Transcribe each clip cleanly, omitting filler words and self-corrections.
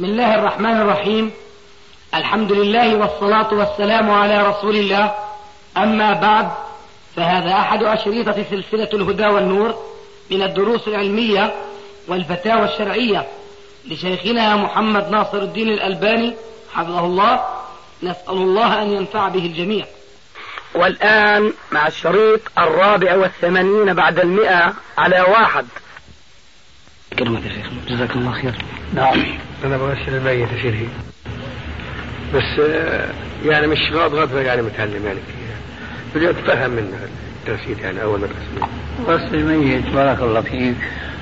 بسم الله الرحمن الرحيم. الحمد لله والصلاة والسلام على رسول الله. أما بعد، فهذا أحد أشريطة سلسلة الهدى والنور من الدروس العلمية والفتاوى الشرعية لشيخنا محمد ناصر الدين الألباني حفظه الله. نسأل الله أن ينفع به الجميع. والآن مع الشريط 84 بعد 100 على 1. كلمة يا شيخ، جزاك الله خير. نعم، أنا بغسل الميت يا شيخي، بس يعني مش غض يعني متعلم يعني بدي أتفهم من التفسير يعني أول ما غسل الميت. بارك الله فيك.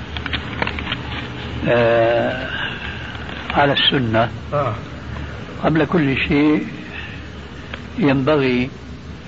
على السنة قبل كل شيء ينبغي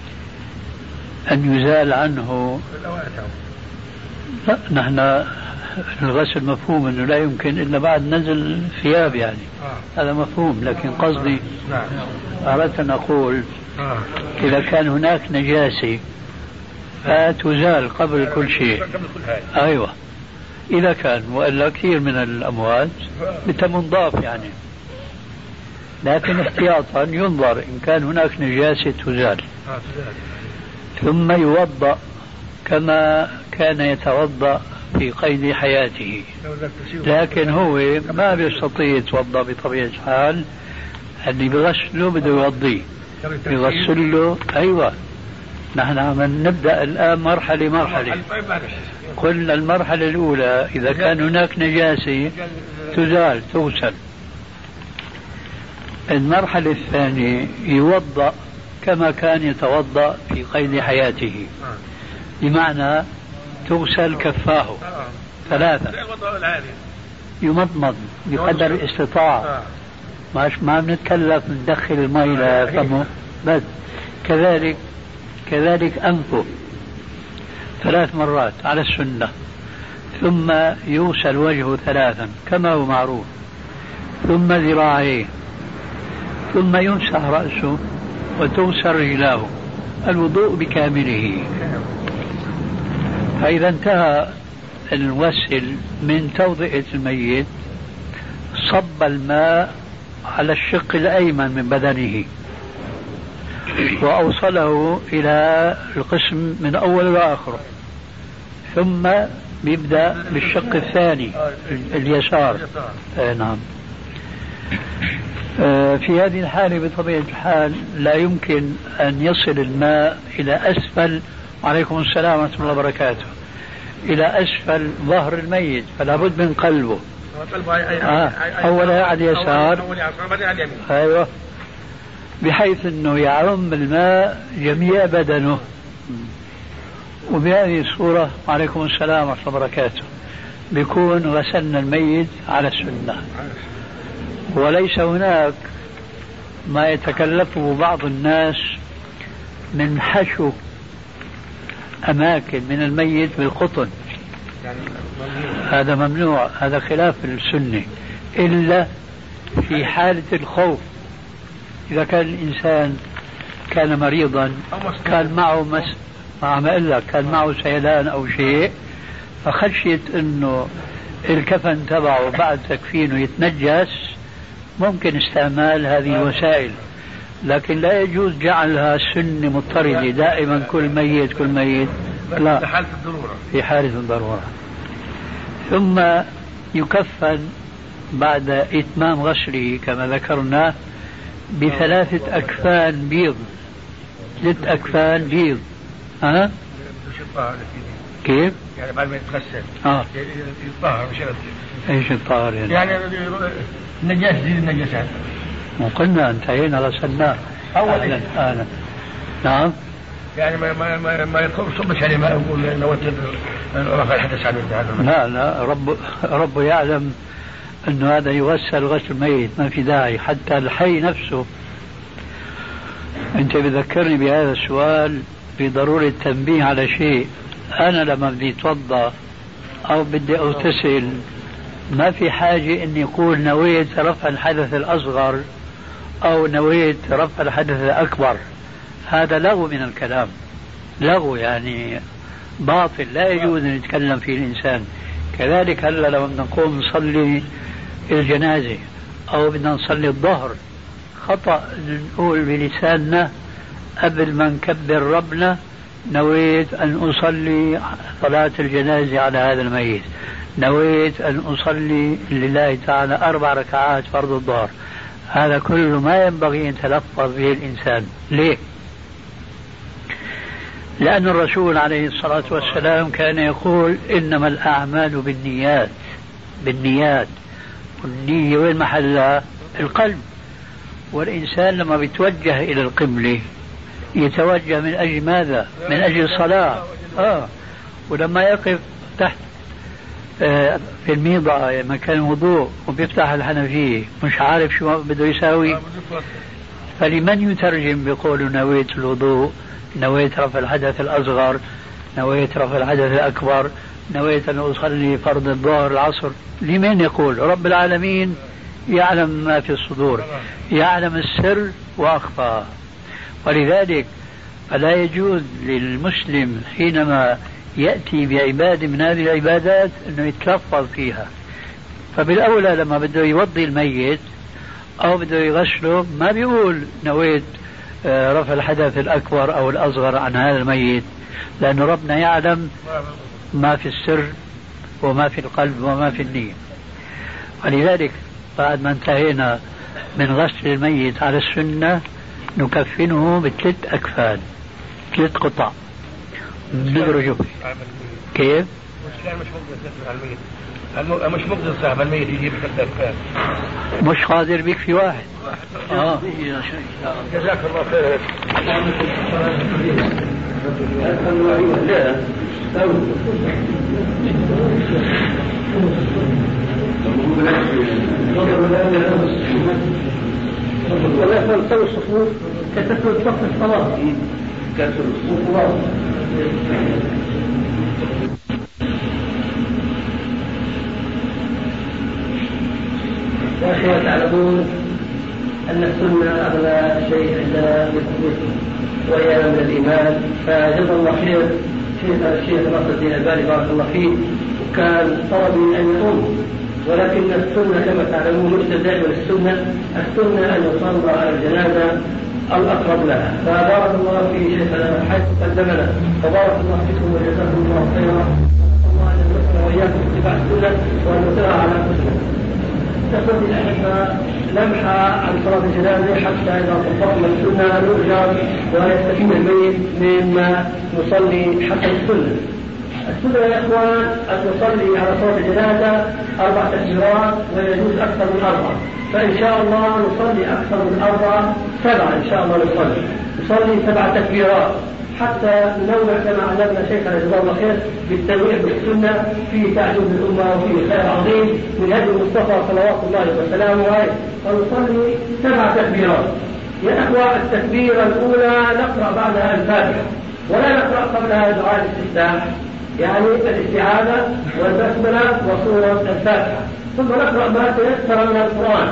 أن يزال عنه. لا، نحن الغسل مفهوم أنه لا يمكن إلا بعد نزل ثياب يعني. هذا مفهوم، لكن قصدي أردت أن أقول إذا كان هناك نجاسة فتزال قبل كل شيء. أيوة، إذا كان، وإلا كثير من الأموات بتمنضاف يعني، لكن احتياطا ينظر إن كان هناك نجاسة تزال، ثم يوضأ كما كان يتوضأ في قيد حياته. لكن هو ما بيستطيع يتوضأ بطبيعة الحال، اللي بغسله بده يوضيه يغسله. أيوة، نحن عم نبدأ الآن مرحلة. قلنا المرحلة الأولى إذا كان هناك نجاسة تزال تغسل. المرحلة الثانية يوضأ كما كان يتوضأ في قيد حياته، بمعنى تغسل كفاه 3، يمضمض بقدر الاستطاعة، ما بنتكلف ندخل الماء إلى فمه بس. كذلك أنفه 3 مرات على السنة، ثم يغسل وجهه 3 كما هو معروف، ثم ذراعيه، ثم يمسح رأسه وتغسل رجلاه، الوضوء بكامله. فإذا انتهى الغسل من توضئة الميت صب الماء على الشق الأيمن من بدنه وأوصله إلى القسم من أول وآخره، ثم يبدأ بالشق الثاني اليسار. نعم. في هذه الحالة بطبيعة الحال لا يمكن أن يصل الماء إلى أسفل، وعليكم السلام ورحمة الله وبركاته، إلى أسفل ظهر الميت، فلا بد من قلبه. أولا على اليسار، أيوة، بحيث أنه يعم الماء جميع بدنه. وبهذه الصورة، وعليكم السلام ورحمة الله وبركاته، بيكون غسلنا الميت على السنة. وليس هناك ما يتكلفه بعض الناس من حشو أماكن من الميت بالقطن، هذا ممنوع، هذا خلاف السنة، إلا في حالة الخوف. إذا كان الإنسان كان مريضا، كان معه سيلان أو شيء، فخشيت أنه الكفن تبعه بعد تكفينه يتنجس، ممكن استعمال هذه الوسائل، لكن لا يجوز جعلها سنة مضطردة دائما كل ميت لا، في حالة الضرورة. ثم يكفن بعد إتمام غسله كما ذكرنا ب3 أكفان بيض، 3 أكفان بيض. كيف؟ يعني بعد ما يتغسل يطهر ايش الطهر يعني النجاسة زي النجاسات. وقلنا انتهينا غسلناه أولا. نعم، يعني ما يصبش عليه، ما يقول نويت رفع الحدث عن هذا. لا، رب يعلم أنه هذا يغسل غسل ميت، ما في داعي. حتى الحي نفسه، أنت بذكرني بهذا السؤال بضرورة التنبيه على شيء. أنا لما بدي أتوضأ أو بدي أغتسل، ما في حاجة أن يقول نويت رفع الحدث الأصغر أو نويت رفع الحدث الأكبر. هذا لغو من الكلام، لغو يعني باطل، لا يجوز أن يتكلم فيه الإنسان. كذلك هلا لما نقوم نصلي الجنازة أو بدنا نصلي الظهر، خطأ نقول بلساننا قبل ما نكبر ربنا نويت أن أصلي صلاة الجنازة على هذا الميت، نويت أن أصلي لله تعالى 4 ركعات فرض الظهر. هذا كله ما ينبغي أن يتلفظ به الإنسان. ليه؟ لأن الرسول عليه الصلاة والسلام كان يقول إنما الأعمال بالنيات، والنية وين محلها؟ القلب. والإنسان لما بيتوجه إلى القبلة يتوجه من أجل ماذا؟ من أجل الصلاة. ولما يقف تحت في الميضة مكان الوضوء وبيفتح الحنفية مش عارف شو بده يساوي، فلمن يترجم بقول نويت الوضوء، نويت رفع الحدث الأصغر، نويت رفع الحدث الأكبر، نويت أن أصلي فرض الظهر العصر؟ لمن يقول؟ رب العالمين يعلم ما في الصدور، يعلم السر وأخفى. ولذلك فلا يجوز للمسلم حينما يأتي بعبادة من هذه العبادات أنه يتلفظ فيها. فبالأولى لما بده يوضي الميت أو بده يغسله ما بيقول نويت رفع الحدث الأكبر أو الأصغر عن هذا الميت، لأن ربنا يعلم ما في السر وما في القلب وما في النية. ولذلك بعد ما انتهينا من غسل الميت على السنة نكفنه ب3 أكفان، 3 قطع ندرجه. كيف؟ مش مقدر صاحب الميت يجيب 3 أكفان، مش قادر بك في واحد. جزاك الله خير. ولا تنسوا الصفوف كتسوي صف الصلاة. يا أخي تعلمون أن السنة أغلى شيء عندنا بالتقويم وهي من الإيمان. فجزا الله خير الشيخ ناصر الدين الألباني بارك الله فيه، وكان طلبي أن يقوم، ولكن السنة كما تعلمون ليس دائما السنة أن يصلى على الجنازة الأقرب لها. فبارك الله في شيخنا حيث قدمنا، وبارك الله فيكم وجزاكم الله خيرا. الله أن يرزقنا وإياكم اتباع السنة وأن نطيع على أنفسنا. تقول الأحبة لمحة عن صلاة الجنازة حتى إذا طبقنا السنة نرجع ويستفيد الميت مما نصلي حتى السنة. السنة يا إخوان أن نصلي على صلاة الجنازة 4 تكبيرات ويجوز أكثر من 4، فإن شاء الله نصلي أكثر من 4 7 إن شاء الله نصلي 7 تكبيرات حتى ننوع كما علمنا شيخنا جزاه الله خير بالتنويع بالسنة في تعجب الأمة وفي خير عظيم من هدي المصطفى صلوات الله وسلامه عليه. فنصلي 7 تكبيرات. يا أخوة التكبيرة الأولى نقرأ بعدها الفاتحة، ولا نقرأ قبلها دعاء الاستفتاح، يعني الاستعاذة والبسملة وسورة الفاتحة، ثم نقرأ ما تيسر من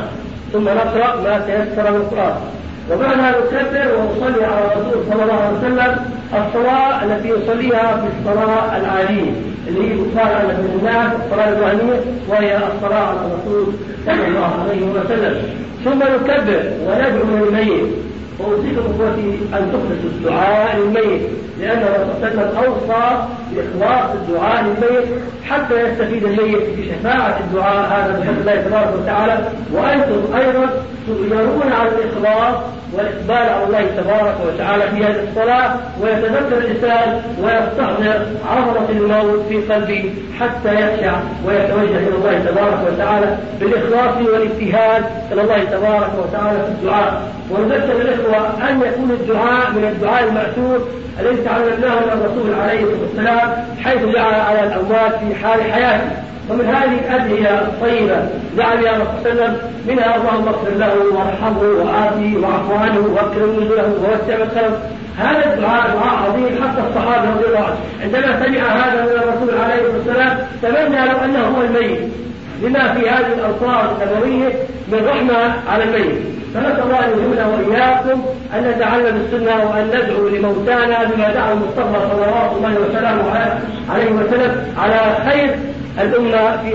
القرآن. وبعدها نكبر ونصلي على الرسول صلى الله عليه وسلم الصلاة التي يصليها في الصلاة العادية اللي هي الصلاة على الناس، الصلاة الإبراهيمية، وهي الصلاة على الرسول صلى الله عليه وسلم. ثم نكبر وندعو للميت. وأوصيكم أخوتي أن تخلصوا الدعاء للميت، لأن الرسول صلى الله عليه وسلم أوصى بإخلاص الدعاء للميت حتى يستفيد الميت بشفاعة الدعاء هذا بحمد الله تبارك وتعالى. وأنتم أيضا تؤجرون على الإخلاص والإقبال على الله تبارك وتعالى في هذه الصلاة، ويتذكر الإنسان ويستحضر عظمة الموت في قلبه حتى يخشع ويتوجه إلى الله تبارك وتعالى بالإخلاص والاجتهاد إلى الله تبارك وتعالى في الدعاء. ونذكر الإخوة أن يكون الدعاء من الدعاء المأثور الذي تعلمناه من الرسول عليه الصلاة والسلام، حيث دعا على الأموات في حال حياته. ومن هذه الأدعية الطيبة دعا بها الرسول صلى الله عليه وسلم منها اللهم اغفر له وارحمه وآتيه واعف عنه واكرم نزله ووسع مدخله. هذا الدعاء دعاء عظيم، حتى الصحابة رضي الله عنهم عندما سمع هذا من الرسول عليه الصلاة والسلام تمنى لو أنه هو الميت، لما في هذه الألفاظ النبوية من رحمة على الميت. فنسأل الله أن يلهمنا وإياكم أن نتعلم السنة وأن ندعو لموتانا بما دعا المصطفى صلى الله عليه وسلم على خير الأمة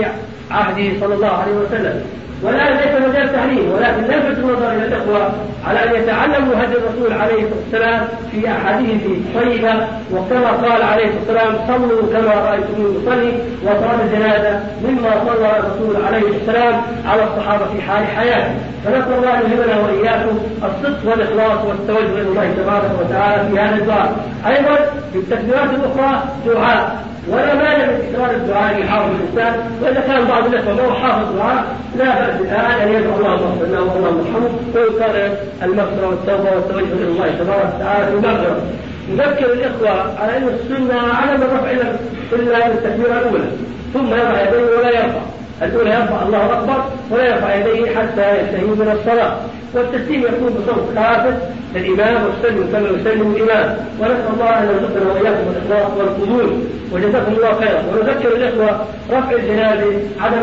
عهده صلى الله عليه وسلم. والآن ليس مجال تحريم، ولكن نلفت النظر إلى الإخوة على أن يتعلموا هدي الرسول عليه الصلاة والسلام في أحاديثه الطيبة، وكما قال عليه الصلاة والسلام: صلوا كما رأيتموني أصلي. وصلاة الجنازة مما صلى الرسول عليه الصلاة والسلام على الصحابة في حال حياته. فنسأل الله أن يهبنا وإياكم الصدق والإخلاص والتوجه إلى الله تبارك وتعالى في هذا الدعاء. أيضا في التكبيرات الأخرى دعاء، ولا مانع من تكرار الدعاء لحافظ الإنسان، وإذا كان بعض الإخوة ما هو حافظ دعاء لا بأس الآن أن يدعو الله اغفر له والله يرحمه ويكرر المغفرة والتوبة والتوجه إلى الله تبارك وتعالى في المغفرة. نذكر الإخوة على أن السنة عدم الرفع إلا بالتكبيرة الأولى، ثم يضع يديه ولا يرفع. الأولى يرفع الله أكبر ولا يرفع يديه حتى ينتهي من الصلاة. والتسليم يكون بصوت خافت للإمام والسلم كما يسلم الإمام. ونسأل الله أن يرزقنا وإياكم الإخلاص والقبول وجزاكم الله خيرا. ونذكر الإخوة رفع الجنازة عدم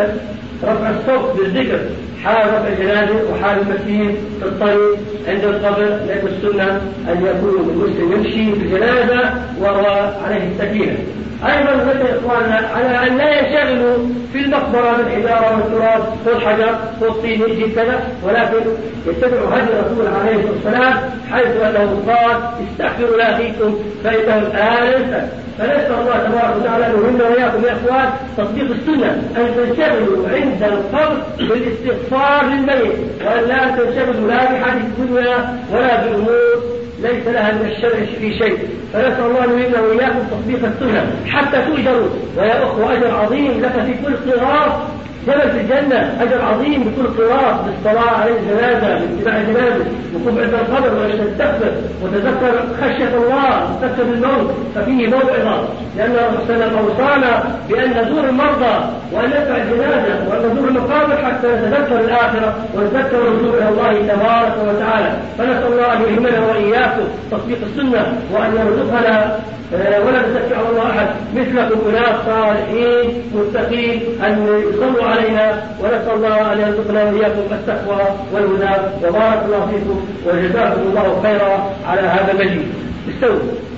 رفع الصوت بالذكر حال رفع الجنازة وحال المسير في الطريق عند القبر، لأن السنة أن يكون المسلم يمشي بالجنازة وهو عليه السكينة. أيضا نذكر إخواننا على أن لا ينشغلوا في المقبرة بالحجارة والتراب والحجر والطين يجي كذا، ولكن يتبعوا هدي الرسول عليه الصلاة والسلام حيث أنه قال: استغفروا لأخيكم فإنه الآن ينسى. فنسأل الله تبارك وتعالى أن يهمنا وإياكم يا إخوان تطبيق السنة، أن تنشغلوا عند القبر بالاستغفار للميت، وأن لا تنشغلوا لا بحديث الدنيا ولا بأمور ليس لها من الشرع في شيء. فنسأل الله أن يهمنا وإياكم تطبيق السنة حتى تؤجروا. ويا أخوة أجر عظيم لك في كل قراط جبل في الجنة، أجر عظيم بكل قراط بالصلاة على الجنازة، باتباع الجنازة، وقوم عند القبر وتستغفر وتذكر خشية الله وتذكر الموت، ففيه موعظة. لأن الرسول صلى الله عليه وسلم أوصانا بأن نزور المرضى وأن نتبع الجنازة وأن نزور المقابر حتى نتذكر الآخرة ونتذكر الرجوع إلى الله تبارك وتعالى. فنسأل الله أن يهمنا وإياكم تطبيق السنة وأن يرزقنا ولا نزكي على الله أحد مثلكم أناس صالحين متقين أن يصلوا علينا. ونسأل الله أن يرزقنا وإياكم التقوى والهدى. وبارك الله فيكم وجزاكم الله خيرا على هذا المجيد. استووا.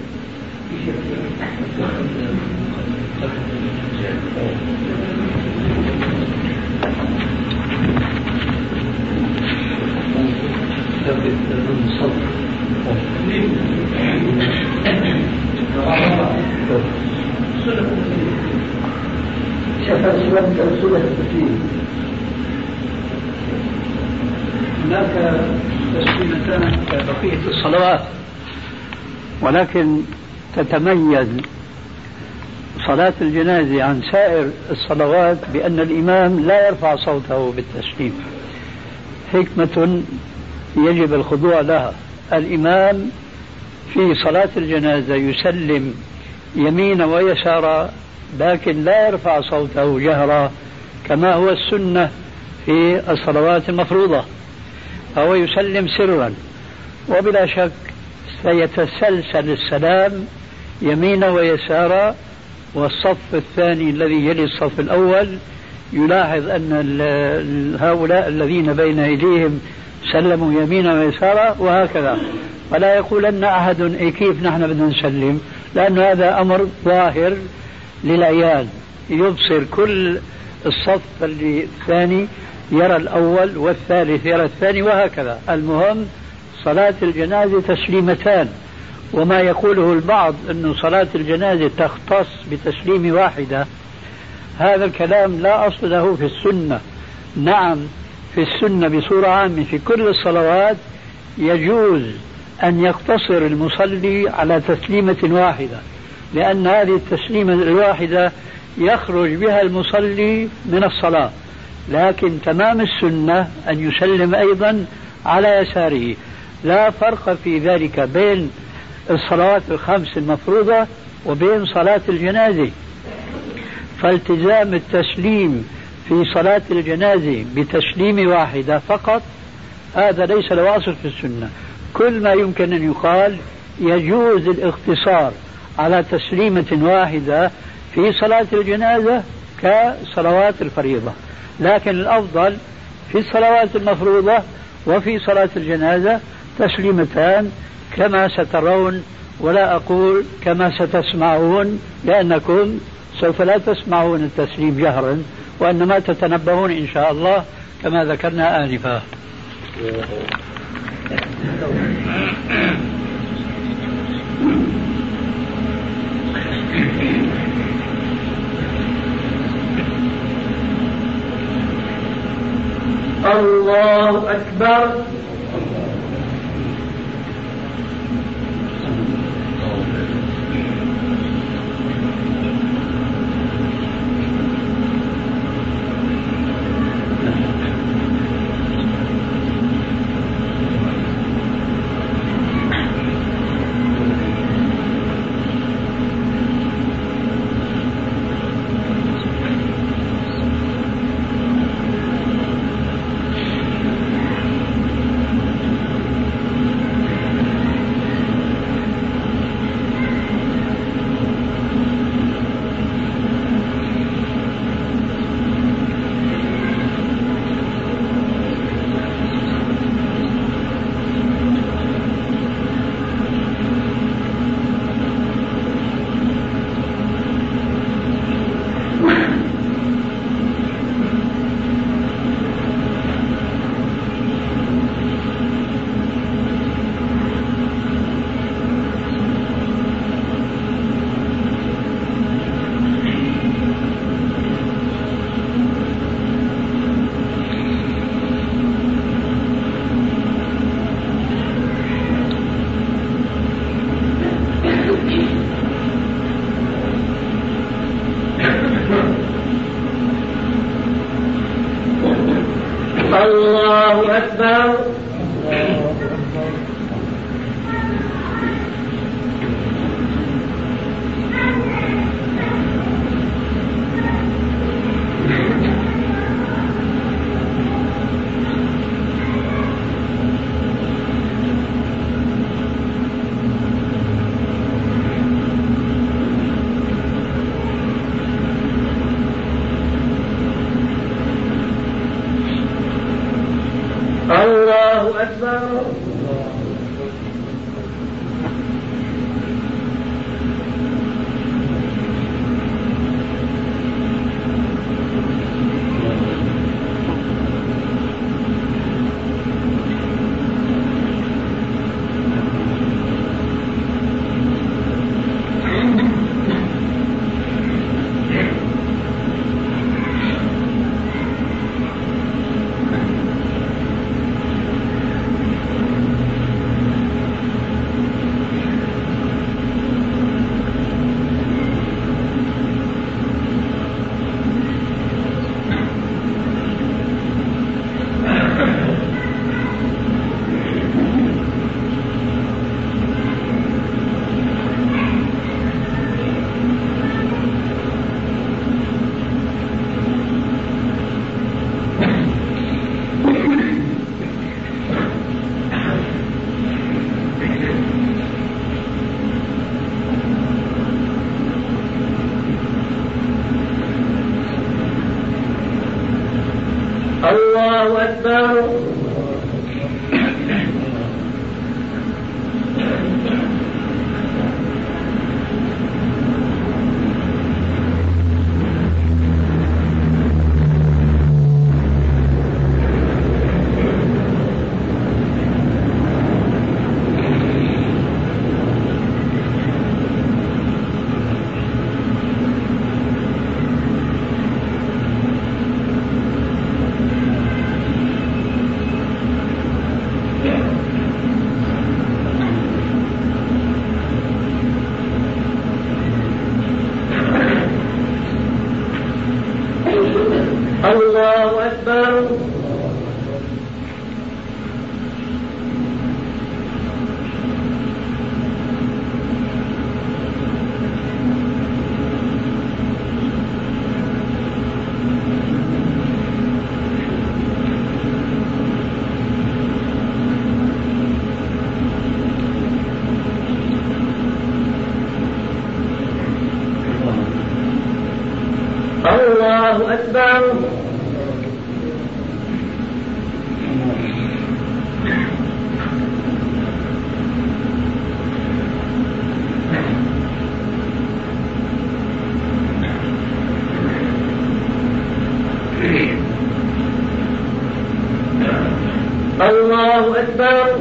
هناك تسليمتان كبقية الصلوات، ولكن تتميز صلاة الجنازة عن سائر الصلوات بأن الإمام لا يرفع صوته بالتسليم. حكمة يجب الخضوع لها. الإمام في صلاة الجنازة يسلم يمينا ويسارا، لكن لا يرفع صوته جهرا كما هو السنة في الصلوات المفروضة، فهو يسلم سرا. وبلا شك سيتسلسل السلام يمينا ويسارا، والصف الثاني الذي يلي الصف الأول يلاحظ أن هؤلاء الذين بين أيديهم سلموا يمينا ويسارا وهكذا. ولا يقولن أحد كيف نحن بدنا نسلم، لأن هذا أمر ظاهر للعيان، يبصر كل الصف الثاني يرى الأول والثالث يرى الثاني وهكذا. المهم صلاة الجنازة تسليمتان. وما يقوله البعض أن صلاة الجنازة تختص بتسليم واحدة، هذا الكلام لا أصل له في السنة. نعم في السنة بصورة عامة في كل الصلوات يجوز أن يقتصر المصلي على تسليمة واحدة، لأن هذه التسليمة الواحدة يخرج بها المصلي من الصلاة. لكن تمام السنة أن يسلم أيضا على يساره. لا فرق في ذلك بين الصلوات الخمس المفروضة وبين صلاة الجنازة. فالتزام التسليم في صلاة الجنازة بتسليم واحدة فقط هذا ليس له أصل في السنة. كل ما يمكن أن يقال يجوز الاقتصار على تسليمة واحدة في صلاة الجنازة كصلوات الفريضة، لكن الأفضل في الصلوات المفروضة وفي صلاة الجنازة تسليمتان كما سترون، ولا أقول كما ستسمعون لأنكم سوف لا تسمعون التسليم جهرا، وإنما تتنبهون إن شاء الله كما ذكرنا آنفا. الله أكبر. الله أكبر. الله أكبر. الله أكبر. الله أكبر. الله أكبر. الله أكبر.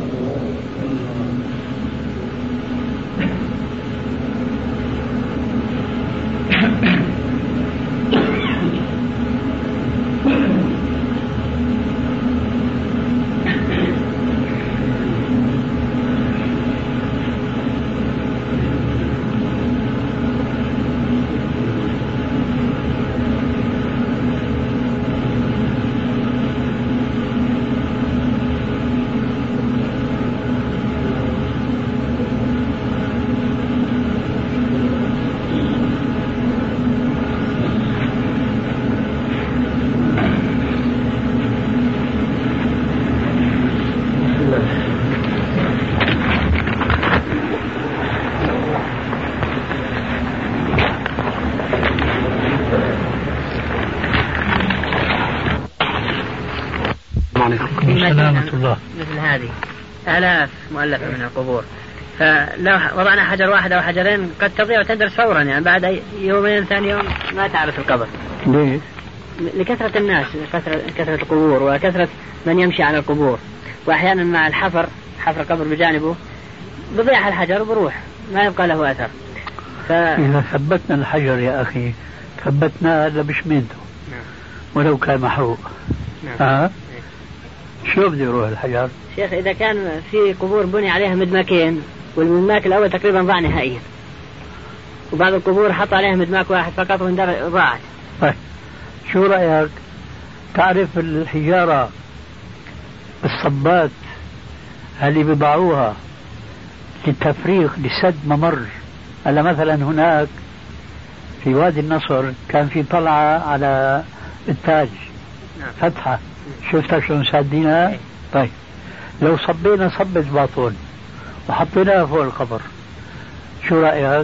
مثل هذه آلاف مؤلفة من القبور، فلو وضعنا حجر واحد أو حجرين قد تضيع وتندرس فورا، يعني بعد يومين ثاني يوم ما تعرف القبر. ليه؟ لكثرة الناس، كثرة القبور وكثرة من يمشي على القبور، وأحيانا مع الحفر، حفر قبر بجانبه بضيع الحجر وبروح ما يبقى له أثر. إذا ثبتنا الحجر يا أخي ثبتناه إلا بشمينته ولو كان محروق. شو بده يروح الحجر؟ شيخ إذا كان في قبور بني عليها مدماكين والمدماك الأول تقريبا ضاع نهائيا، وبعض القبور حط عليها مدماك واحد فقط وضاعت. طيب شو رأيك تعرف الحجارة الصبات اللي بيضعوها للتفريغ لسد ممر؟ هلا مثلا هناك في وادي النصر كان في طلعة على التاج فتحة، شفتها شلون سادينها؟ طيب لو صبينا صبة باطون وحطيناها فوق القبر شو رأيك؟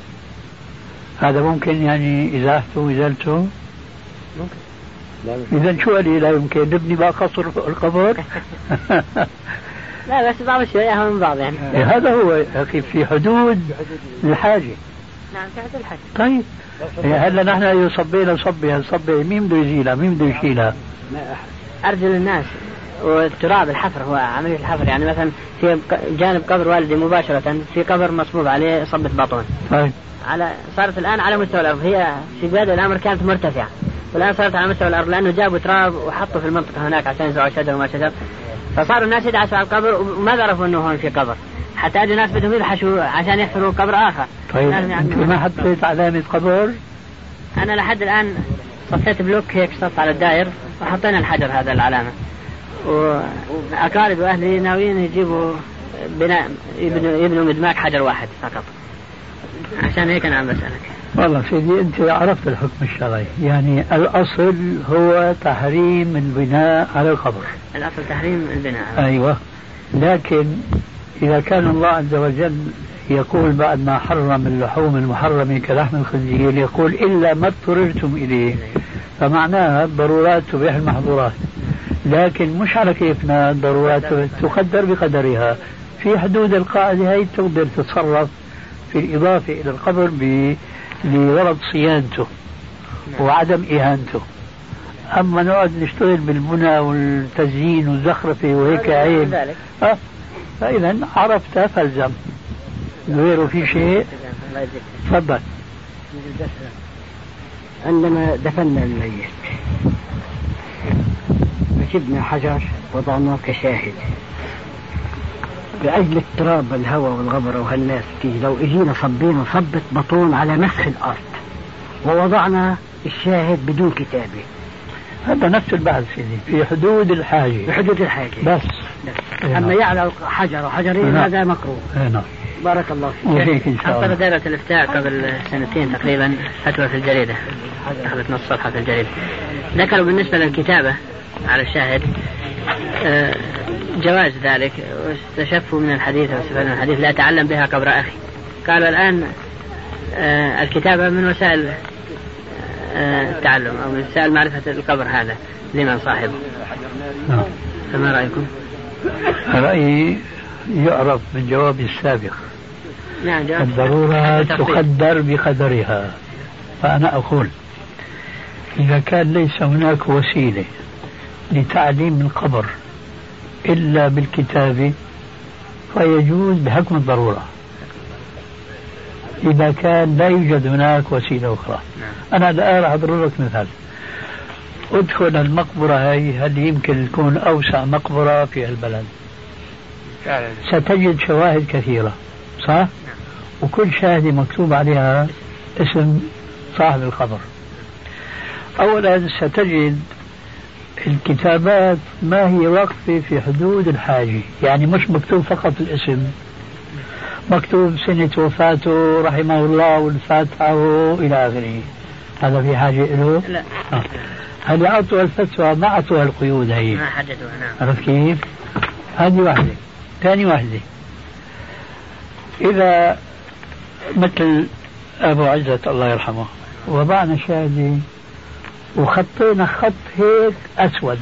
هذا ممكن يعني إزالته؟ ممكن. إذا شو قال لا يمكن نبني بقى قصر فوق القبر؟ لا بس بعض الشيء من بعض يعني. هذا هو أخي في حدود الحاجة. نعم في حدود الحاجة. طيب هلا نحن صبينا صبة مين بده يزيلها؟ مين بده يشيلها؟ أرجل الناس والتراب. الحفر هو عملية الحفر، يعني مثلا في جانب قبر والدي مباشرة في قبر مصبوب عليه صبة باطون. طيب صارت الآن على مستوى الأرض، هي في بداية الأمر كانت مرتفعة والآن صارت على مستوى الأرض لأنه جابوا تراب وحطوا في المنطقة هناك عشان يزرعوا شجر وما شجر، فصاروا الناس يدعسوا على القبر وما عرفوا أنه هون في قبر، حتى أجوا ناس بدهم يبحثوا عشان يحفروا قبر آخر. طيب أنت ما حطيت علامة قبر؟ أنا لحد الآن صفيت بلوك هيك سطح على الدائر وحطينا الحجر هذا العلامة، وأقارب أهلي ناويين يجيبوا بناء يبنوا مدماك حجر واحد فقط، عشان هيك أنا عم بسألك. والله سيدي أنت عرفت الحكم الشرعي، يعني الأصل هو تحريم البناء على القبر. الأصل تحريم البناء. أيوة، لكن إذا كان الله عز وجل يقول بعد ما حرم اللحوم المحرمة كلحم الخنزير يقول إلا ما اضطررتم إليه، فمعناها الضرورات تبيح المحظورات، لكن مش على كيفنا، الضرورات تقدر بقدرها في حدود القاعدة هي، تقدر تتصرف في الإضافة إلى القبر لغرض صيانته وعدم إهانته. أما نقعد نشتغل بالبناء والتزيين والزخرفة وهيك عيب، فإذا عرفت فالزم، غيره في شيء. تفضل. عندما دفنا الميت جبنا حجر وضعناه كشاهد لأجل التراب والهواء والغبرة وهالناس فيه، لو اجينا صبينا صبة بطون على مسح الأرض ووضعنا الشاهد بدون كتابة، هذا نفس البحث في حدود الحاجة. في حدود الحاجة بس. أما يعلى حجر وحجرين هذا مكروه. بارك الله فيك. أصدر دائرة الإفتاء قبل سنتين تقريبا فتوى في الجريدة، دخلت نص صفحة في الجريدة، ذكروا بالنسبة للكتابة على الشاهد جواز ذلك، واستشفوا من الحديث واستفادوا من الحديث لا تعلم بها قبر أخي. قالوا الآن الكتابة من وسائل التعلم أو من وسائل معرفة القبر هذا لمن صاحبه. فما رأيكم؟ رأيي يعرف من جواب السابق. نعم، الضرورة تقدر بقدرها، فأنا أقول إذا كان ليس هناك وسيلة لتعليم القبر إلا بالكتاب فيجوز بحكم الضرورة إذا كان لا يوجد هناك وسيلة أخرى. أنا الآن أضرب لك مثال. ادخل المقبرة هاي، هل يمكن تكون أوسع مقبرة في البلد؟ ستجد شواهد كثيرة صح؟ وكل شاهدة مكتوب عليها اسم صاحب القبر. أولا ستجد الكتابات ما هي واقفة في حدود الحاجة، يعني مش مكتوب فقط الاسم، مكتوب سنة وفاته رحمه الله والفاتحة إلى آخره. هذا في حاجة له؟ لا. هل أعطوا الفتوى ما أعطوها القيود هي؟ ما حددوها. نعم. عرفت كيف؟ هذه واحدة. ثاني واحدة، إذا مثل أبو عزة الله يرحمه وضعنا شاهدة وخطينا خط هيك أسود،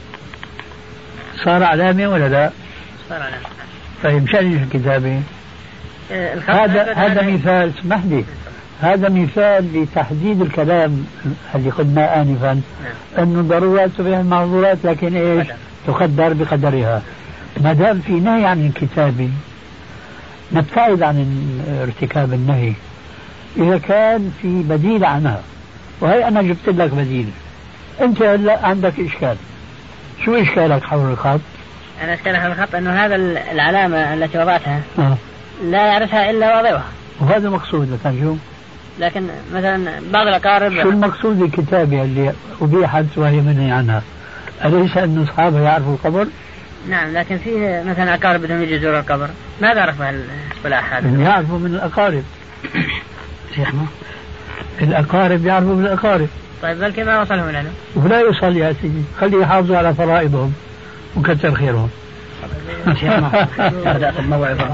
صار علامة ولا لا؟ صار علامة. طيب مشان الكتابة هذا مثال، اسمح لي، هذا مثال لتحديد الكلام اللي قلنا آنفا أنه ضرورات تبيح المعذورات، لكن إيش تقدر بقدرها. ما دام في نهي عن الكتابة نبتعد عن ارتكاب النهي إذا كان في بديل عنها، وهي أنا جبت لك بديل. أنت هلا عندك إشكال، شو إشكالك حول الخط؟ أنا إشكالي حول الخط أنه هذا العلامة التي وضعتها لا يعرفها إلا واضعها، وهذا مقصود لكن شو؟ لكن مثلا بعض الأقارب شو المقصود الكتابة اللي أبيحت وهي منهي عنها؟ أليس أن أصحابها يعرفوا القبر؟ نعم، لكن في مثلا أقارب بدهم يجوا يزوروا القبر ما بيعرفوا هالصلاح هذا. يعرفوا من الأقارب. شيخنا الأقارب يعرفوا من الأقارب. طيب بلكي ما وصلهم لنا. ولا يوصل يا سيدي، خليه يحافظوا على فرائضهم وكثر خيرهم. شيخنا بدأت الموعظة.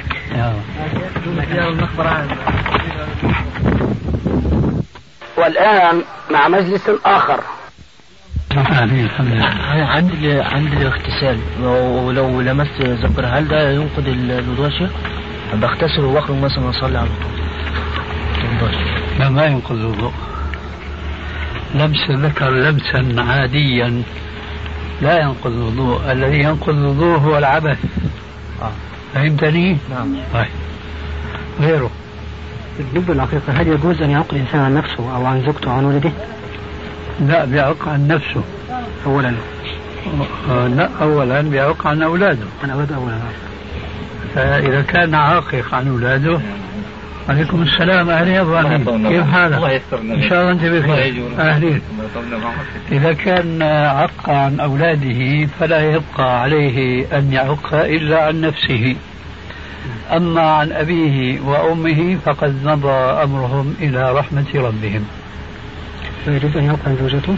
والآن مع مجلس آخر. الحمد لله. عند الاغتسال ولو لمست ذكر هل ده ينقض الوضوء شيخ؟ بغتسل واخرج مثلا اصلي على طول. لا ما ينقض الوضوء. لمس الذكر لمسا عاديا لا ينقض الوضوء، الذي ينقض الوضوء هو العبث. فهمتني؟ نعم. طيب غيره بالنسبة للحقيقة هل يجوز أن يعق الإنسان عن نفسه أو عن زوجته أو عن ولده؟ لا، بيعق عن نفسه أولا. لا، أولا بيعق عن أولاده. عن أولاده أولا. فإذا كان عاقق عن أولاده، عليكم السلام، أهلين يا أبو أمين، كيف حالك؟ إن شاء الله أنت بخير. أهلين. إذا كان عق عن أولاده فلا يبقى عليه أن يعق إلا عن نفسه. أما عن أبيه وأمه فقد مضى أمرهم إلى رحمة ربهم. فيجوز أن يعق عن زوجته؟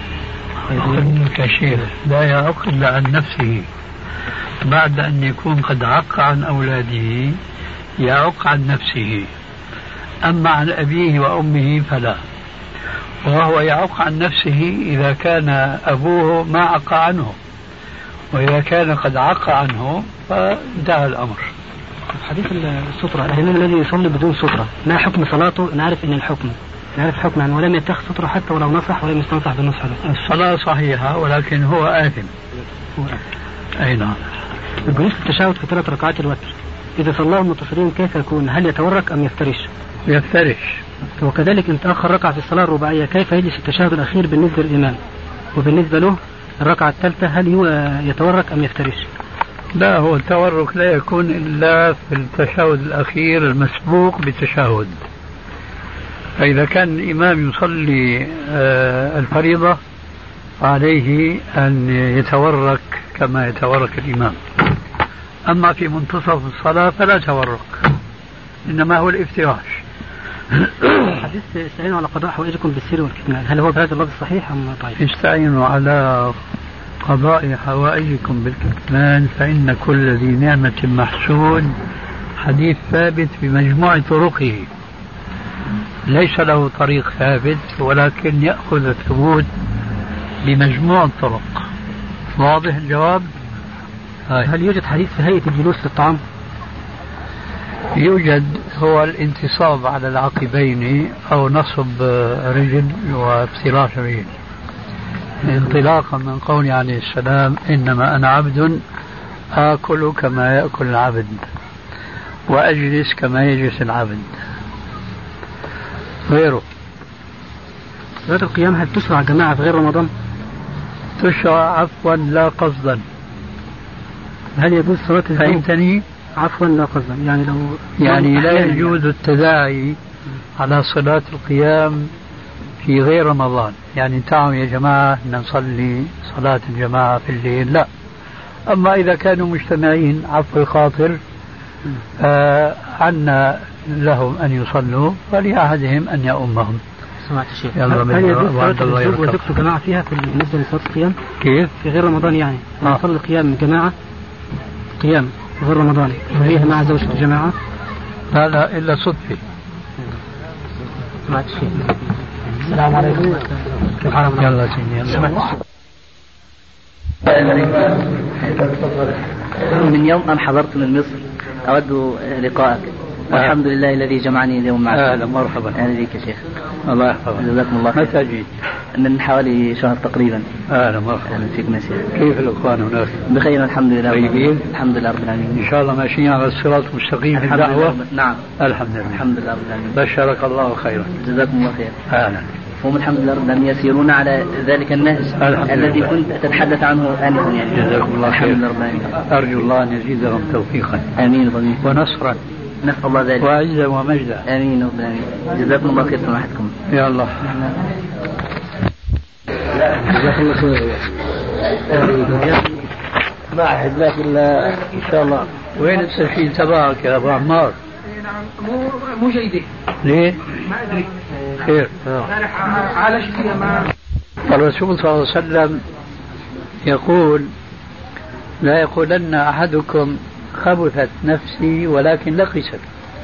كشيخ لا يعق إلا عن نفسه، بعد أن يكون قد عق عن أولاده يعق عن نفسه. أما عن أبيه وأمه فلا، وهو يعق عن نفسه إذا كان أبوه ما عق عنه، وإذا كان قد عق عنه فانتهى الأمر. حديث السترة، الإمام الذي يصلي بدون سترة ما حكم صلاته؟ نعرف أن الحكم نعرف حكم عنه ولم يتخذ سترة حتى ولو نصح ولم يستنصح بالنصح له. الصلاة صحيحة ولكن هو آثم. أي نعم. بالنسبة للتشهد في 3 ركعات الوتر إذا صلاه المتصلين كيف يكون؟ هل يتورك أم يفترش؟ يفترش. وكذلك إن تأخر ركعة في الصلاة الرباعية كيف يجلس التشهد الأخير بالنسبة للإمام؟ وبالنسبة له الركعة الثالثة هل هو يتورك أم يفترش؟ لا، هو التورك لا يكون إلا في التشهد الأخير المسبوق بتشهد. فإذا كان الإمام يصلي الفريضة عليه أن يتورك كما يتورك الإمام. أما في منتصف الصلاة فلا تورك، إنما هو الافتراش. حديث استعينوا على قضاء حوائجكم بالسر والكتمان، هل هو بهذا اللفظ صحيح أم ضعيف؟ استعينوا على قضاء حوائجكم بالكتمان فإن كل ذي نعمة محسود، حديث ثابت بمجموع طرقه، ليس له طريق ثابت ولكن يأخذ الثبوت بمجموع الطرق. واضح الجواب؟ هل يوجد حديث في هيئة الجلوس للطعام؟ يوجد، هو الانتصاب على العقبين أو نصب رجل وافتراش رجل، انطلاقا من قوله عليه السلام إنما أنا عبد آكل كما يأكل العبد وأجلس كما يجلس العبد. غيره صلاة القيام هل تشرع جماعة في غير رمضان؟ تشرع عفوا لا قصدا. هل يجوز صلاة الظهر؟ فهمتني؟ عفوا لا قصدا، يعني لو يعني لا يجوز التداعي على صلاة القيام في غير رمضان، يعني تعالوا يا جماعة نصلي صلاة الجماعة في الليل، لا. أما إذا كانوا مجتمعين عفو الخاطر عنا لهم أن يصلوا ولأحدهم أن يؤمهم. سمعت الشيخ. هل يجوز صلاة الزوج وزوجته جماعة فيها بالنسبة لصلاة القيام؟ كيف؟ في غير رمضان يعني نصلي القيام جماعة، قيام في غير رمضان فيها مع زوجته جماعة؟ لا لا إلا صدفة. سمعت الشيخ. السلام عليكم. يلا سيدي من يوم أن حضرت من مصر أود لقاءك، والحمد لله الذي جمعني اليوم معك. أهلا مرحبا. أهلا بك يا شيخ. الله يحفظك. جزاكم الله خير. متى جيت؟ من حوالي شهر تقريبا. أهلا مرحبا. أهلا فيكم يا شيخ. كيف الإخوان هناك؟ بخير الحمد لله. طيبين؟ الحمد لله رب العالمين. إن شاء الله ماشيين على الصراط المستقيم في الدعوة. نعم الحمد لله. الحمد لله رب العالمين. بشرك الله خيرا. جزاكم الله خير. أهلا. هم الحمد لله رب العالمين يسيرون على ذلك النهج الذي كنت تتحدث عنه آنفا يعني. جزاكم الله خير. الحمد لله رب العالمين. أرجو الله أن يزيدهم توفيقا. آمين ضمين. ونصرا. نسأل الله ذلك. وعزا ومجدا. آمين رب العالمين. جزاكم الله خير سماحتكم. يا الله. جزاكم الله خير. ما أحد لكن إلا إن شاء الله. وين التسجيل تبعك يا أبو عمار؟ مو جيدة. ليه؟ ما أدري. خير. عالجت فيها ما. الرسول صلى الله عليه وسلم يقول: لا يقولن أحدكم خبثت نفسي ولكن لقست.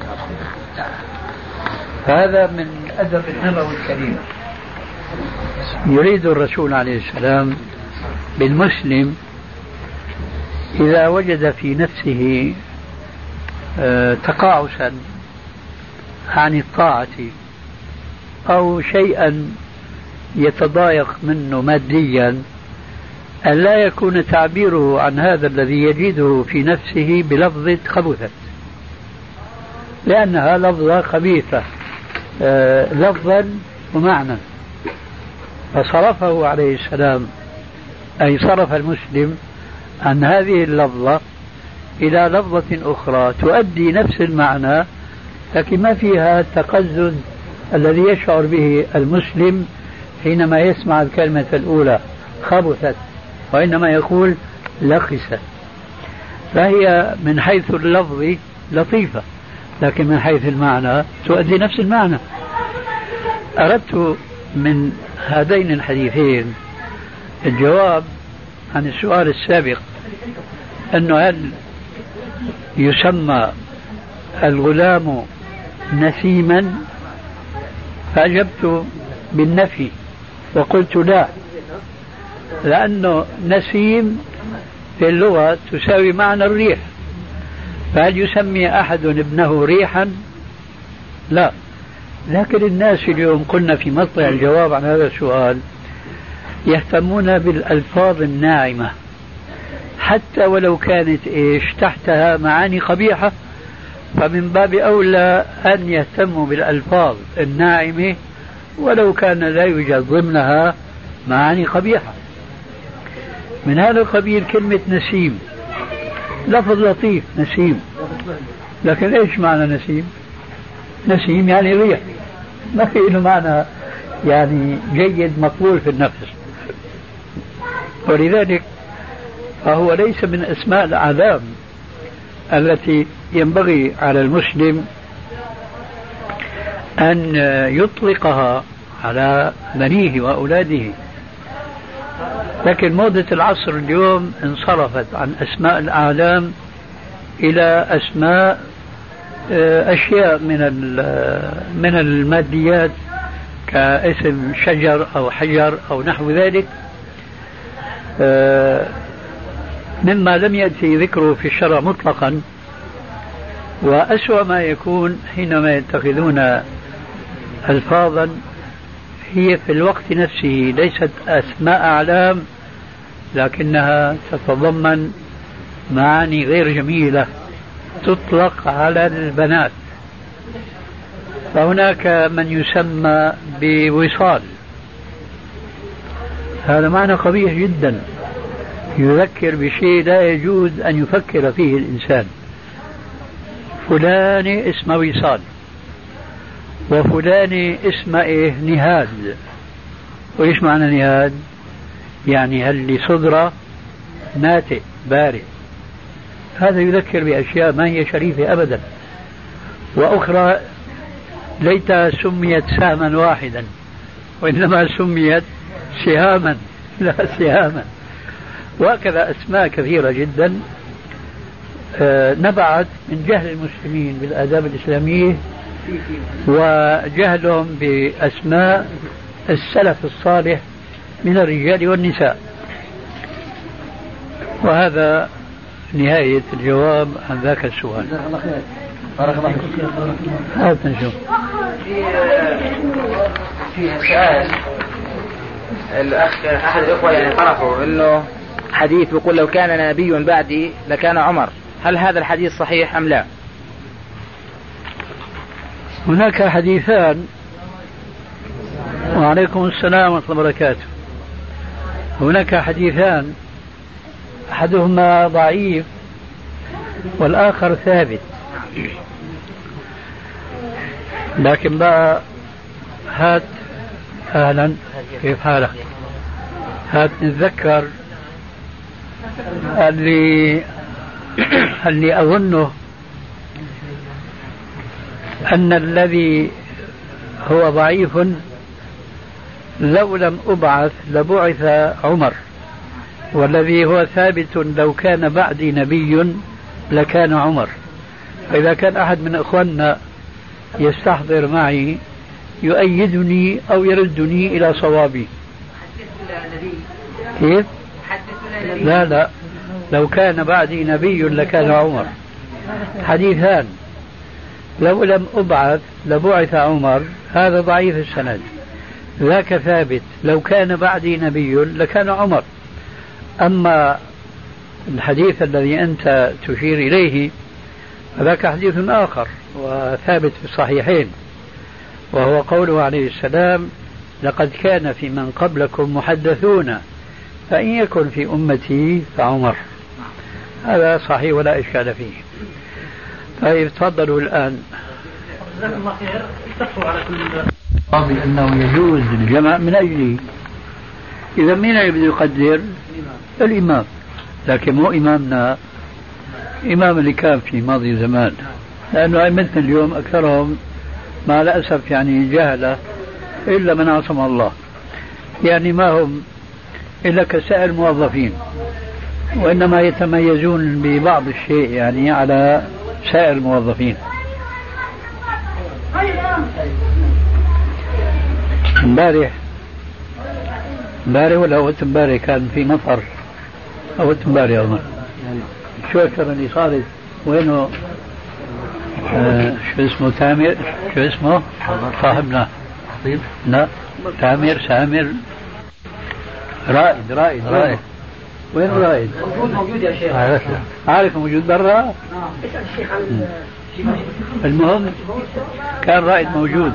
هذا من أدب النبوي الكريم. يريد الرسول عليه السلام بالمسلم إذا وجد في نفسه تقاعسا عن الطاعة أو شيئا يتضايق منه ماديا أن لا يكون تعبيره عن هذا الذي يجده في نفسه بلفظة خبثت، لأنها لفظة خبيثة لفظا ومعنى. فصرفه عليه السلام، أي صرف المسلم عن هذه اللفظة إلى لفظة أخرى تؤدي نفس المعنى لكن ما فيها التقزز الذي يشعر به المسلم حينما يسمع الكلمة الأولى خبثت، وإنما يقول لقست. فهي من حيث اللفظ لطيفة لكن من حيث المعنى تؤدي نفس المعنى. أردت من هذين الحديثين الجواب عن السؤال السابق أنه هل يسمى الغلام نسيما؟ فأجبت بالنفي وقلت لا، لأنه نسيم في اللغة تساوي معنى الريح، فهل يسمي أحد ابنه ريحا؟ لا. لكن الناس اليوم قلنا في مطلع الجواب عن هذا السؤال يهتمون بالألفاظ الناعمة حتى ولو كانت تحتها معاني قبيحة، فمن باب أولى أن يهتموا بالألفاظ الناعمة ولو كان لا يوجد ضمنها معاني قبيحة. من هذا القبيل كلمة نسيم، لفظ لطيف نسيم، لكن إيش معنى نسيم؟ نسيم يعني ريح، ما في له معنى يعني جيد مقبول في النفس. ولذلك فهو ليس من أسماء الأعلام التي ينبغي على المسلم أن يطلقها على بنيه وأولاده. لكن موضة العصر اليوم انصرفت عن أسماء الأعلام إلى أسماء أشياء من الماديات كاسم شجر أو حجر أو نحو ذلك، مما لم يأتي ذكره في الشرع مطلقا. وأسوأ ما يكون حينما يتخذون ألفاظا هي في الوقت نفسه ليست أسماء أعلام لكنها تتضمن معاني غير جميلة تطلق على البنات. فهناك من يسمى بوصال، هذا معنى قبيح جدا، يذكر بشيء لا يجوز أن يفكر فيه الإنسان. فلان اسمه وصال، وفلان اسمه نهاد. وإيش معنى نهاد؟ يعني هل صدرة ناتئ بارئ. هذا يذكر بأشياء ما هي شريفة أبدا. وأخرى ليتها سميت سهما واحدا، وإنما سميت سهاما، لا سهاما. وهكذا أسماء كثيرة جدا نبعت من جهل المسلمين بالآداب الإسلامية وجهلهم بأسماء السلف الصالح من الرجال والنساء. وهذا نهاية الجواب عن ذاك السؤال. بارك الله فيك. هذا نشوف. في سؤال الأخ أحد الإخوة يعني طرحه إنه حديث يقول لو كان نبي بعدي لكان عمر، هل هذا الحديث صحيح أم لا؟ هناك حديثان. وعليكم السلام ورحمة الله وبركاته. هناك حديثان، أحدهما ضعيف والآخر ثابت. لكن بقى هات أهلا كيف حالك؟ هات نتذكر اللي أظنه أن الذي هو ضعيف لو لم أبعث لبعث عمر، والذي هو ثابت لو كان بعدي نبي لكان عمر. فإذا كان أحد من أخواننا يستحضر معي يؤيدني أو يردني إلى صوابي. كيف؟ لا لو كان بعدي نبي لكان عمر. حديثان، لو لم أبعث لبعث عمر، هذا ضعيف السند. ذاك ثابت لو كان بعدي نبي لكان عمر. أما الحديث الذي أنت تشير إليه ذاك حديث آخر وثابت في الصحيحين، وهو قوله عليه السلام: لقد كان في من قبلكم محدثون فإن يكن في أمتي فعمر. هذا صحيح ولا إشكال فيه. طيب تفضلوا الآن. جزاك الله خير. اتفقوا على كل قاضي أنه يجوز الجمع من أجله. إذا مين اللي يقدر؟ الإمام. لكن مو إمامنا، إمام اللي كان في ماضي زمان، لأنه أئمتنا اليوم أكثرهم مع الأسف يعني جهلة إلا من عصم الله، يعني ما هم إلا كسائر الموظفين، وإنما يتميزون ببعض الشيء يعني على سائر الموظفين. امبارح ولا أول امبارح كان في مطر، أول امبارح أظن. شو اللي صارت؟ وينه شو اسمه تامر؟ شو اسمه صاحبنا؟ لا سامر رائد وين رائد؟ موجود يا شيخ. عارف موجود برا. اسأل الشيخ عن المهم كان رائد موجود.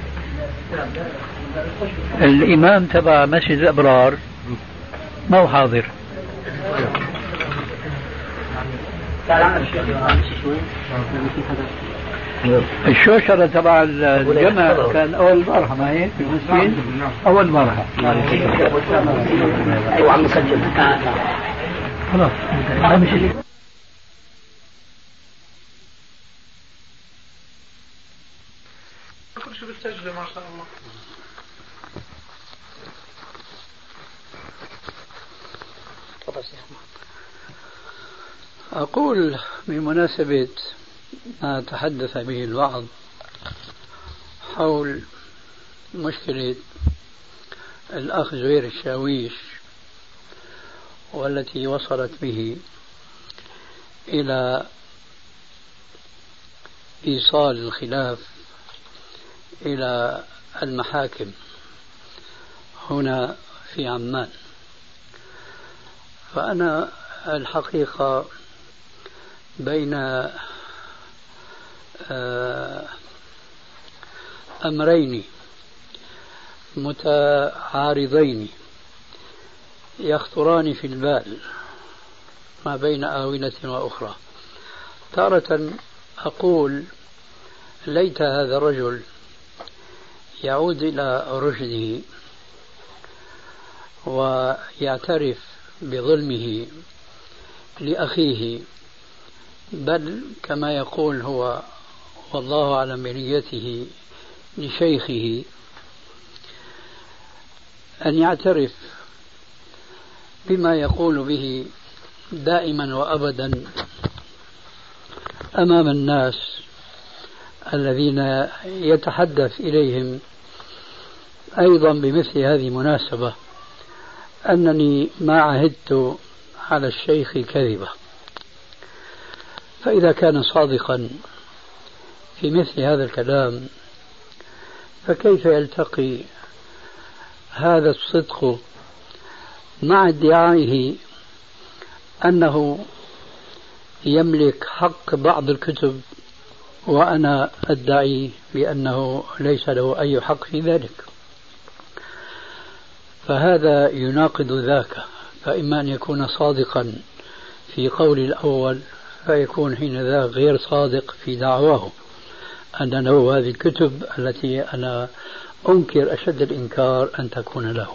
الإمام تبع مسجد الأبرار ما هو حاضر. الشوشرة تبع الجمع كان أول مرة، ما هيك في المسجد أول مرة. أيوة عم نسجل. خلاص كل شيء بتسجله ما شاء الله. أقول بمناسبة ما تحدث به البعض حول مشكلة الأخ زهير الشاويش، والتي وصلت به إلى إيصال الخلاف إلى المحاكم هنا في عمان. فأنا الحقيقة بين أمرين متعارضين يخطران في البال ما بين آونة وأخرى. تارة أقول ليت هذا الرجل يعود إلى رشده ويعترف بظلمه لأخيه، بل كما يقول هو والله أعلم بنيته لشيخه أن يعترف بما يقول به دائما وأبدا أمام الناس الذين يتحدث إليهم أيضا بمثل هذه المناسبة أنني ما عهدت على الشيخ كذبة. فإذا كان صادقا في مثل هذا الكلام فكيف يلتقي هذا الصدق مع ادعائه أنه يملك حق بعض الكتب وأنا أدعي بأنه ليس له أي حق في ذلك؟ فهذا يناقض ذاك، فإما أن يكون صادقا في قول الأول فيكون حينذا غير صادق في دعواه أن له هذه الكتب التي أنا أنكر أشد الإنكار أن تكون له.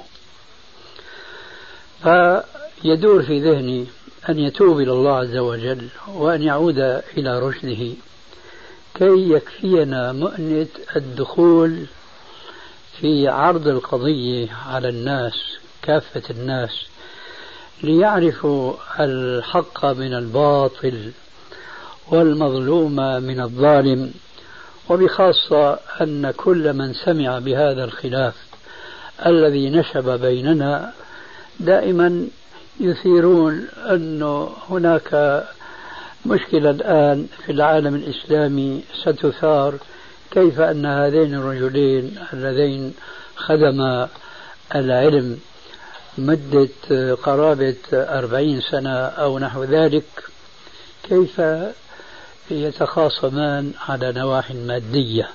فيدور في ذهني أن يتوب إلى الله عز وجل وأن يعود إلى رشده كي يكفينا مؤنة الدخول في عرض القضية على الناس كافة الناس ليعرفوا الحق من الباطل والمظلوم من الظالم، وبخاصة أن كل من سمع بهذا الخلاف الذي نشب بيننا دائما يثيرون أن هناك مشكلة الآن في العالم الإسلامي ستثار، كيف أن هذين الرجلين اللذين خدما العلم مدة قرابة 40 سنة أو نحو ذلك كيف يتخاصمان على نواحي مادية.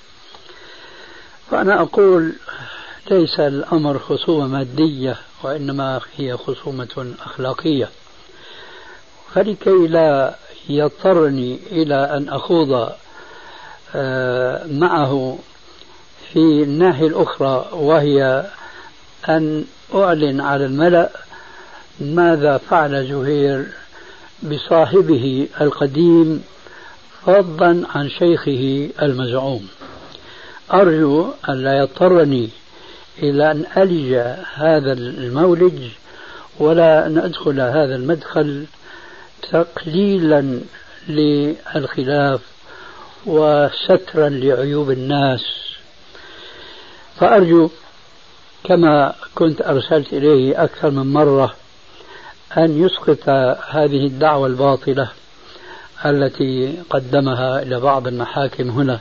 فأنا أقول ليس الأمر خصومة مادية وإنما هي خصومة أخلاقية، فلكي لا يضطرني إلى أن أخوض معه في الناحية الأخرى وهي أن أعلن على الملأ ماذا فعل زهير بصاحبه القديم فضلا عن شيخه المزعوم، أرجو أن لا يضطرني إلى أن ألج هذا المولج ولا أن أدخل هذا المدخل تقليلا للخلاف وسترا لعيوب الناس. فأرجو كما كنت أرسلت إليه أكثر من مرة أن يسقط هذه الدعوة الباطلة التي قدمها إلى بعض المحاكم هنا،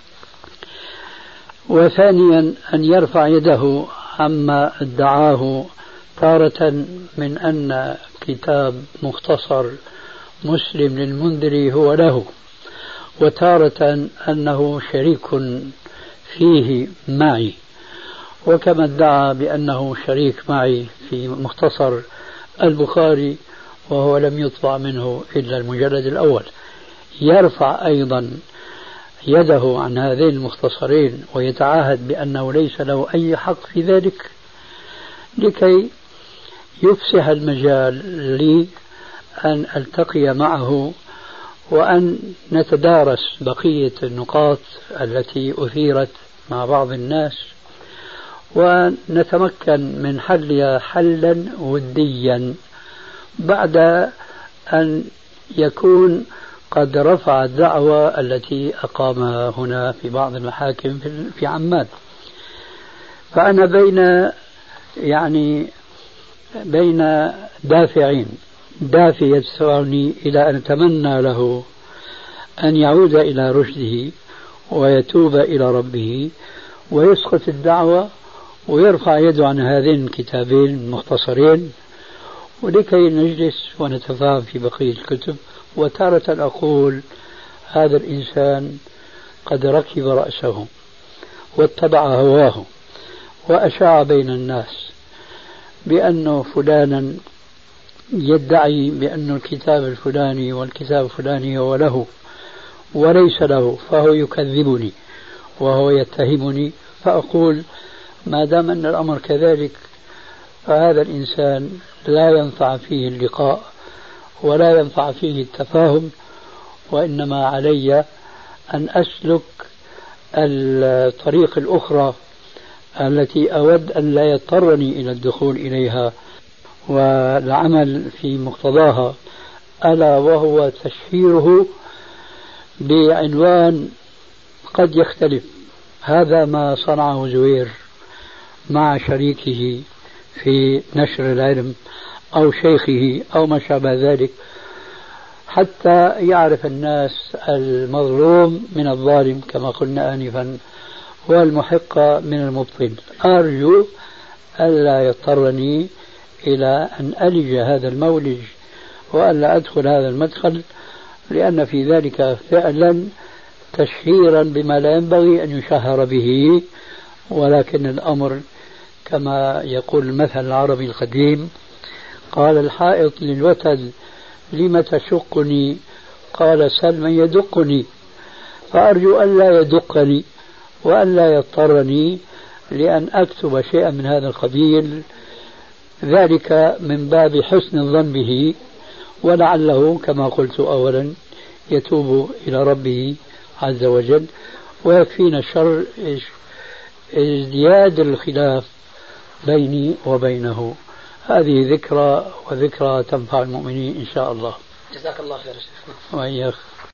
وثانيا أن يرفع يده عما ادعاه تارة من أن كتاب مختصر مسلم للمنذري هو له، وتارة أنه شريك فيه معي، وكما ادعى بأنه شريك معي في مختصر البخاري وهو لم يطبع منه إلا المجلد الأول، يرفع أيضا يده عن هذين المختصرين ويتعاهد بأنه ليس له أي حق في ذلك، لكي يفسح المجال لي أن ألتقي معه وأن نتدارس بقية النقاط التي أثيرت مع بعض الناس ونتمكن من حلها حلا وديا بعد أن يكون قد رفع الدعوة التي أقامها هنا في بعض المحاكم في عمان. فأنا بين دافعين، دافع يدفعني إلى أن أتمنى له أن يعود إلى رشده ويتوب إلى ربه ويسقط الدعوة ويرفع يده عن هذين الكتابين المختصرين، ولكي نجلس ونتفاهم في بقية الكتب. وتارة أقول هذا الإنسان قد ركب رأسه واتبع هواه وأشاع بين الناس بأنه فلانا يدعي بأن الكتاب الفلاني والكتاب الفلاني هو له وليس له، فهو يكذبني وهو يتهمني. فأقول ما دام أن الأمر كذلك فهذا الإنسان لا ينفع فيه اللقاء ولا ينفع فيه التفاهم، وإنما علي أن أسلك الطريق الأخرى التي أود أن لا يضطرني إلى الدخول إليها والعمل في مقتضاها، ألا وهو تشهيره بعنوان قد يختلف. هذا ما صنعه زوير مع شريكه في نشر العلم أو شيخه أو ما شابه ذلك، حتى يعرف الناس المظلوم من الظالم كما قلنا آنفا والمحق من المبطل. أرجو ألا يضطرني إلى أن ألج هذا المولج وألا أدخل هذا المدخل، لأن في ذلك فعلا تشهيرا بما لا ينبغي أن يشهر به. ولكن الأمر كما يقول المثل العربي القديم: قال الحائط للوتد لم تشقني؟ قال سل من يدقني. فأرجو أن لا يدقني وأن لا يضطرني لأن أكتب شيئا من هذا القبيل، ذلك من باب حسن الظن به، ولعله كما قلت أولا يتوب إلى ربه عز وجل، ويكفينا شر ازدياد الخلاف بيني وبينه. هذه ذكرى، وذكرى تنفع المؤمنين إن شاء الله. جزاك الله خير. وإياك.